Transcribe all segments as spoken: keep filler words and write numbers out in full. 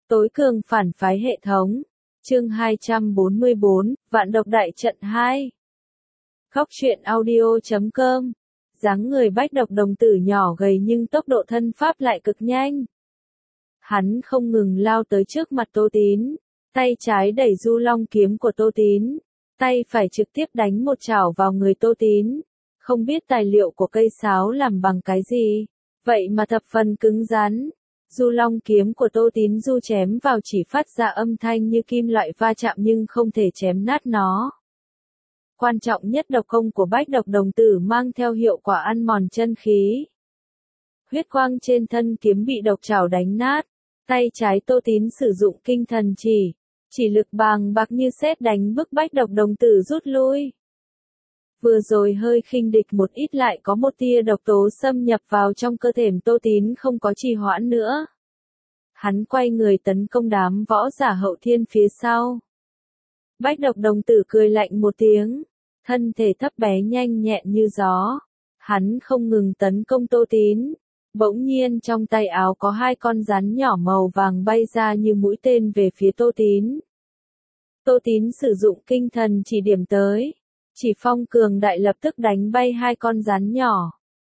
Tối cường phản phái hệ thống. Chương hai trăm bốn mươi bốn, Vạn độc đại trận hai. Khóc chuyện audio chấm com. Dáng người Bách Độc đồng tử nhỏ gầy nhưng tốc độ thân pháp lại cực nhanh. Hắn không ngừng lao tới trước mặt Tô Tín, tay trái đẩy Du Long kiếm của Tô Tín, tay phải trực tiếp đánh một chảo vào người Tô Tín. Không biết tài liệu của cây sáo làm bằng cái gì, vậy mà thập phần cứng rắn. Du Long kiếm của Tô Tín du chém vào chỉ phát ra âm thanh như kim loại va chạm nhưng không thể chém nát nó. Quan trọng nhất độc công của Bách Độc đồng tử mang theo hiệu quả ăn mòn chân khí. Huyết quang trên thân kiếm bị độc trảo đánh nát, tay trái Tô Tín sử dụng kinh thần chỉ, chỉ lực bàng bạc như sét đánh bức Bách Độc đồng tử rút lui. Vừa rồi hơi khinh địch một ít lại có một tia độc tố xâm nhập vào trong cơ thể Tô Tín không có trì hoãn nữa. Hắn quay người tấn công đám võ giả hậu thiên phía sau. Bách Độc đồng tử cười lạnh một tiếng, thân thể thấp bé nhanh nhẹn như gió. Hắn không ngừng tấn công Tô Tín. Bỗng nhiên trong tay áo có hai con rắn nhỏ màu vàng bay ra như mũi tên về phía Tô Tín. Tô Tín sử dụng kinh thần chỉ điểm tới. Chỉ phong cường đại lập tức đánh bay hai con rắn nhỏ.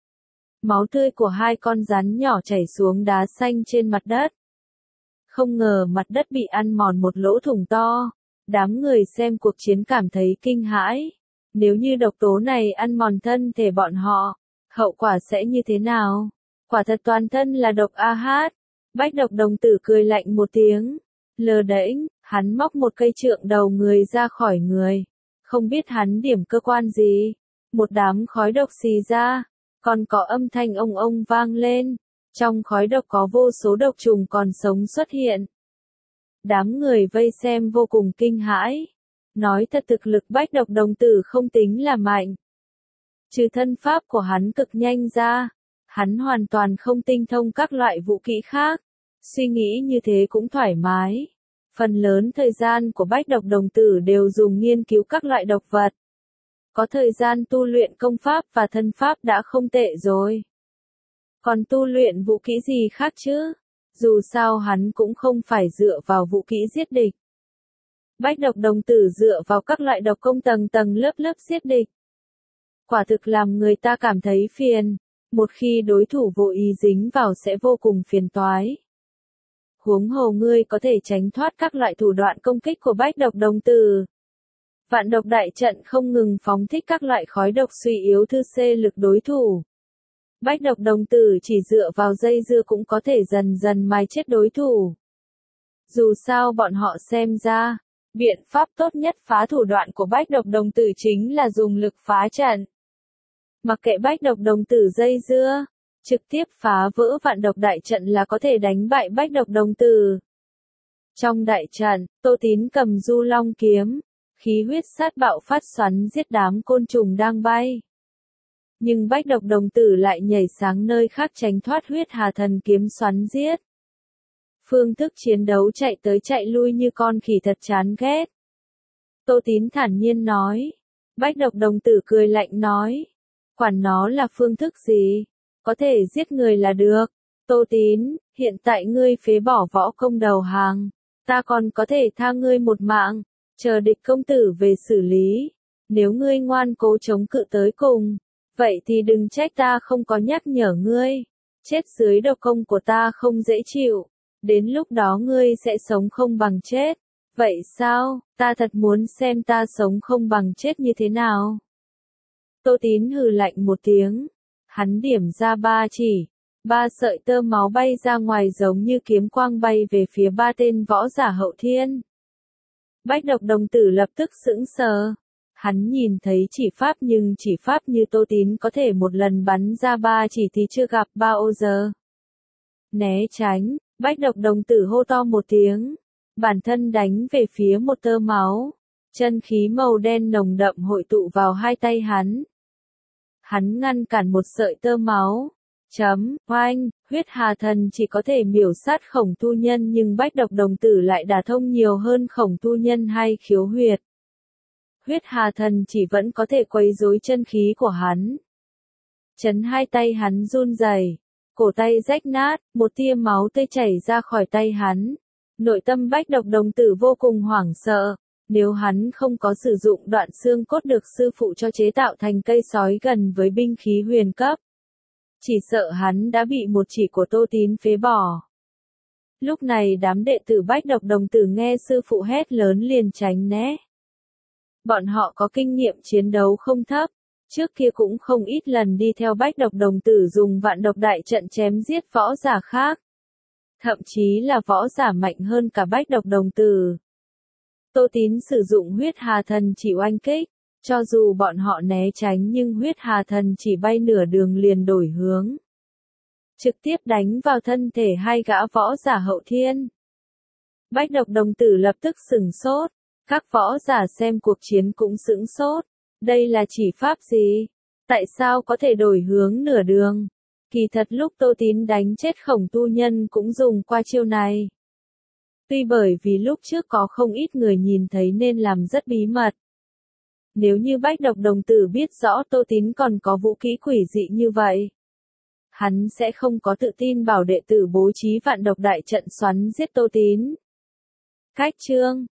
Máu tươi của hai con rắn nhỏ chảy xuống đá xanh trên mặt đất. Không ngờ mặt đất bị ăn mòn một lỗ thủng to. Đám người xem cuộc chiến cảm thấy kinh hãi. Nếu như độc tố này ăn mòn thân thể bọn họ, hậu quả sẽ như thế nào? Quả thật toàn thân là độc a hát. Bách Độc đồng tử cười lạnh một tiếng. Lờ đễnh, hắn móc một cây trượng đầu người ra khỏi người. Không biết hắn điểm cơ quan gì. Một đám khói độc xì ra. Còn có âm thanh ông ông vang lên. Trong khói độc có vô số độc trùng còn sống xuất hiện. Đám người vây xem vô cùng kinh hãi. Nói thật thực lực Bách Độc đồng tử không tính là mạnh. Trừ thân pháp của hắn cực nhanh ra. Hắn hoàn toàn không tinh thông các loại vũ kỹ khác. Suy nghĩ như thế cũng thoải mái. Phần lớn thời gian của Bách Độc đồng tử đều dùng nghiên cứu các loại độc vật. Có thời gian tu luyện công pháp và thân pháp đã không tệ rồi. Còn tu luyện vũ kỹ gì khác chứ? Dù sao hắn cũng không phải dựa vào vũ kỹ giết địch. Bách Độc đồng tử dựa vào các loại độc công tầng tầng lớp lớp giết địch. Quả thực làm người ta cảm thấy phiền. Một khi đối thủ vô ý dính vào sẽ vô cùng phiền toái. Huống hồ ngươi có thể tránh thoát các loại thủ đoạn công kích của Bách Độc đồng tử. Vạn độc đại trận không ngừng phóng thích các loại khói độc suy yếu thư xê lực đối thủ. Bách Độc đồng tử chỉ dựa vào dây dưa cũng có thể dần dần mài chết đối thủ. Dù sao bọn họ xem ra, biện pháp tốt nhất phá thủ đoạn của Bách Độc đồng tử chính là dùng lực phá trận. Mặc kệ Bách Độc đồng tử dây dưa, trực tiếp phá vỡ vạn độc đại trận là có thể đánh bại Bách Độc đồng tử. Trong đại trận, Tô Tín cầm Du Long kiếm, khí huyết sát bạo phát xoắn giết đám côn trùng đang bay. Nhưng Bách Độc đồng tử lại nhảy sang nơi khác tránh thoát huyết hà thần kiếm xoắn giết. Phương thức chiến đấu chạy tới chạy lui như con khỉ thật chán ghét. Tô Tín thản nhiên nói. Bách Độc đồng tử cười lạnh nói. Quản nó là phương thức gì, có thể giết người là được. Tô Tín, hiện tại ngươi phế bỏ võ công đầu hàng, ta còn có thể tha ngươi một mạng, chờ địch công tử về xử lý. Nếu ngươi ngoan cố chống cự tới cùng, vậy thì đừng trách ta không có nhắc nhở ngươi. Chết dưới độc công của ta không dễ chịu, đến lúc đó ngươi sẽ sống không bằng chết. Vậy sao, ta thật muốn xem ta sống không bằng chết như thế nào. Tô Tín hừ lạnh một tiếng. Hắn điểm ra ba chỉ. Ba sợi tơ máu bay ra ngoài giống như kiếm quang bay về phía ba tên võ giả hậu thiên. Bách Độc đồng tử lập tức sững sờ. Hắn nhìn thấy chỉ pháp nhưng chỉ pháp như Tô Tín có thể một lần bắn ra ba chỉ thì chưa gặp bao giờ. Né tránh, Bách Độc đồng tử hô to một tiếng. Bản thân đánh về phía một tơ máu. Chân khí màu đen nồng đậm hội tụ vào hai tay hắn. Hắn ngăn cản một sợi tơ máu. Chấm, oanh, huyết hà thần chỉ có thể miểu sát Khổng Tu Nhân nhưng Bách Độc đồng tử lại đả thông nhiều hơn Khổng Tu Nhân hay khiếu huyệt. Huyết hà thần chỉ vẫn có thể quấy rối chân khí của hắn. Chấn hai tay hắn run rẩy, cổ tay rách nát, một tia máu tươi chảy ra khỏi tay hắn. Nội tâm Bách Độc Đồng Tử vô cùng hoảng sợ. Nếu hắn không có sử dụng đoạn xương cốt được sư phụ cho chế tạo thành cây sói gần với binh khí huyền cấp, chỉ sợ hắn đã bị một chỉ của Tô Tín phế bỏ. Lúc này đám đệ tử Bách Độc Đồng Tử nghe sư phụ hét lớn liền tránh né. Bọn họ có kinh nghiệm chiến đấu không thấp, trước kia cũng không ít lần đi theo Bách Độc Đồng Tử dùng vạn độc đại trận chém giết võ giả khác. Thậm chí là võ giả mạnh hơn cả Bách Độc Đồng Tử. Tô Tín sử dụng huyết hà thần chỉ oanh kích, cho dù bọn họ né tránh nhưng huyết hà thần chỉ bay nửa đường liền đổi hướng. Trực tiếp đánh vào thân thể hai gã võ giả hậu thiên. Bách Độc Đồng Tử lập tức sửng sốt, các võ giả xem cuộc chiến cũng sửng sốt. Đây là chỉ pháp gì? Tại sao có thể đổi hướng nửa đường? Kỳ thật lúc Tô Tín đánh chết Khổng Tu Nhân cũng dùng qua chiêu này. Tuy bởi vì lúc trước có không ít người nhìn thấy nên làm rất bí mật. Nếu như Bách Độc Đồng Tử biết rõ Tô Tín còn có vũ khí quỷ dị như vậy, hắn sẽ không có tự tin bảo đệ tử bố trí vạn độc đại trận xoắn giết Tô Tín. Cách chương